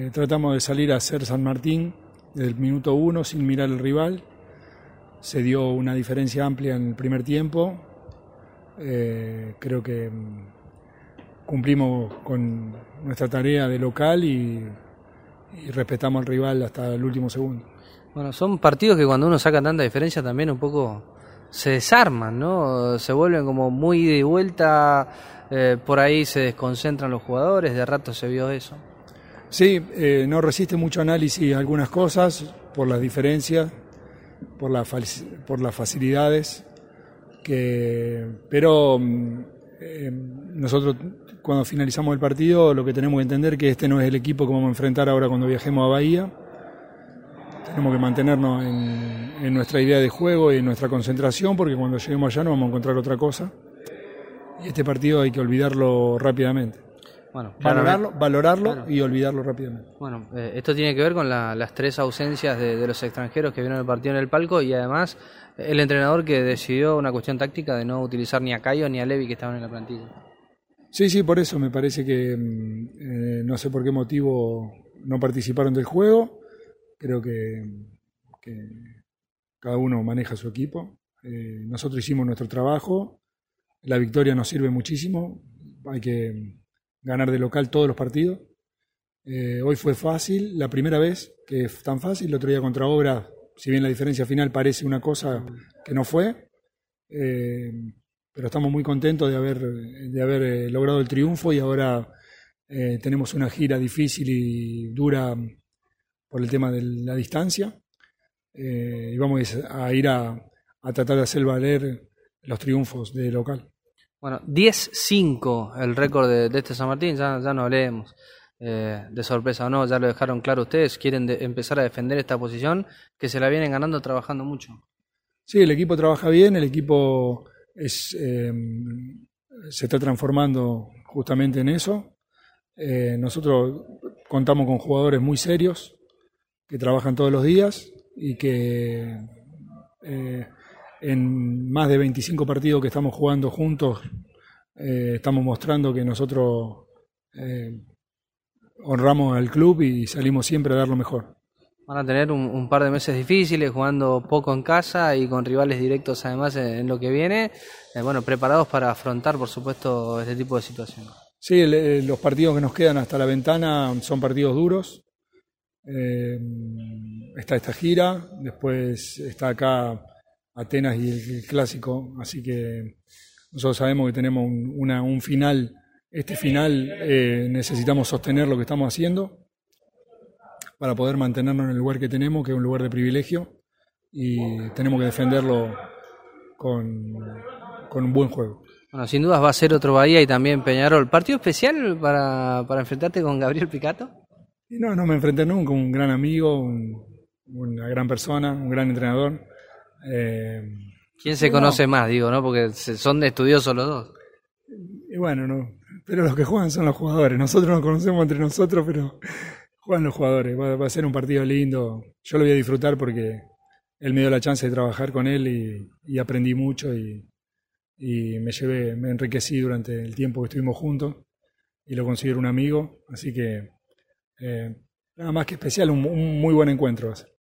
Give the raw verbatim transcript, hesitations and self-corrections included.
Eh, tratamos de salir a hacer San Martín del minuto uno sin mirar al rival. Se dio una diferencia amplia en el primer tiempo. Eh, creo que cumplimos con nuestra tarea de local y, y respetamos al rival hasta el último segundo. Bueno, son partidos que cuando uno saca tanta diferencia también un poco se desarman, ¿no? Se vuelven como muy ida y vuelta, eh, por ahí se desconcentran los jugadores, de rato se vio eso. Sí, eh, no resiste mucho análisis algunas cosas por las diferencias, por, la, por las facilidades, que, pero eh, nosotros cuando finalizamos el partido lo que tenemos que entender es que este no es el equipo que vamos a enfrentar ahora cuando viajemos a Bahía. Tenemos que mantenernos en, en nuestra idea de juego y en nuestra concentración, porque cuando lleguemos allá no vamos a encontrar otra cosa. Y este partido hay que olvidarlo rápidamente. Bueno, valorarlo, valorarlo claro. Y olvidarlo rápidamente. Bueno, eh, esto tiene que ver con la, las tres ausencias de, de los extranjeros que vieron el partido en el palco y además el entrenador que decidió una cuestión táctica de no utilizar ni a Cayo ni a Levi que estaban en la plantilla. Sí, sí, por eso me parece que eh, no sé por qué motivo no participaron del juego. Creo que, que cada uno maneja su equipo. Eh, nosotros hicimos nuestro trabajo. La victoria nos sirve muchísimo. Hay que ganar de local todos los partidos. Eh, hoy fue fácil, la primera vez que es tan fácil. El otro día contra Obras, si bien la diferencia final parece una cosa que no fue, eh, pero estamos muy contentos de haber, de haber eh, logrado el triunfo y ahora eh, tenemos una gira difícil y dura por el tema de la distancia, eh, y vamos a ir a, a tratar de hacer valer los triunfos de local. Bueno, diez cinco el récord de, de este San Martín, ya, ya no hablemos eh, de sorpresa o no, ya lo dejaron claro ustedes, quieren de, empezar a defender esta posición que se la vienen ganando trabajando mucho. Sí, el equipo trabaja bien, el equipo es, eh, se está transformando justamente en eso. Eh, nosotros contamos con jugadores muy serios, que trabajan todos los días y que eh, en más de veinticinco partidos que estamos jugando juntos eh, estamos mostrando que nosotros eh, honramos al club y salimos siempre a dar lo mejor. Van a tener un, un par de meses difíciles, jugando poco en casa y con rivales directos además en, en lo que viene, eh, bueno, preparados para afrontar por supuesto este tipo de situaciones. Sí, el, los partidos que nos quedan hasta la ventana son partidos duros. Eh, está esta gira, después está acá Atenas y el, el clásico, así que nosotros sabemos que tenemos un, una, un final, este final eh, necesitamos sostener lo que estamos haciendo para poder mantenernos en el lugar que tenemos, que es un lugar de privilegio, y tenemos que defenderlo con, con un buen juego. Bueno, sin dudas va a ser otro Bahía y también Peñarol. ¿Partido especial para, para enfrentarte con Gabriel Picato? No, no me enfrenté nunca, un gran amigo, un, una gran persona, un gran entrenador. Eh, ¿Quién se conoce no. más, digo, no? Porque son estudiosos los dos. Y bueno, no, pero los que juegan son los jugadores. Nosotros nos conocemos entre nosotros, pero juegan los jugadores. Va, va a ser un partido lindo. Yo lo voy a disfrutar porque él me dio la chance de trabajar con él y, y aprendí mucho y, y me llevé, me enriquecí durante el tiempo que estuvimos juntos y lo considero un amigo, así que Eh, nada más que especial, un, un muy buen encuentro va a ser.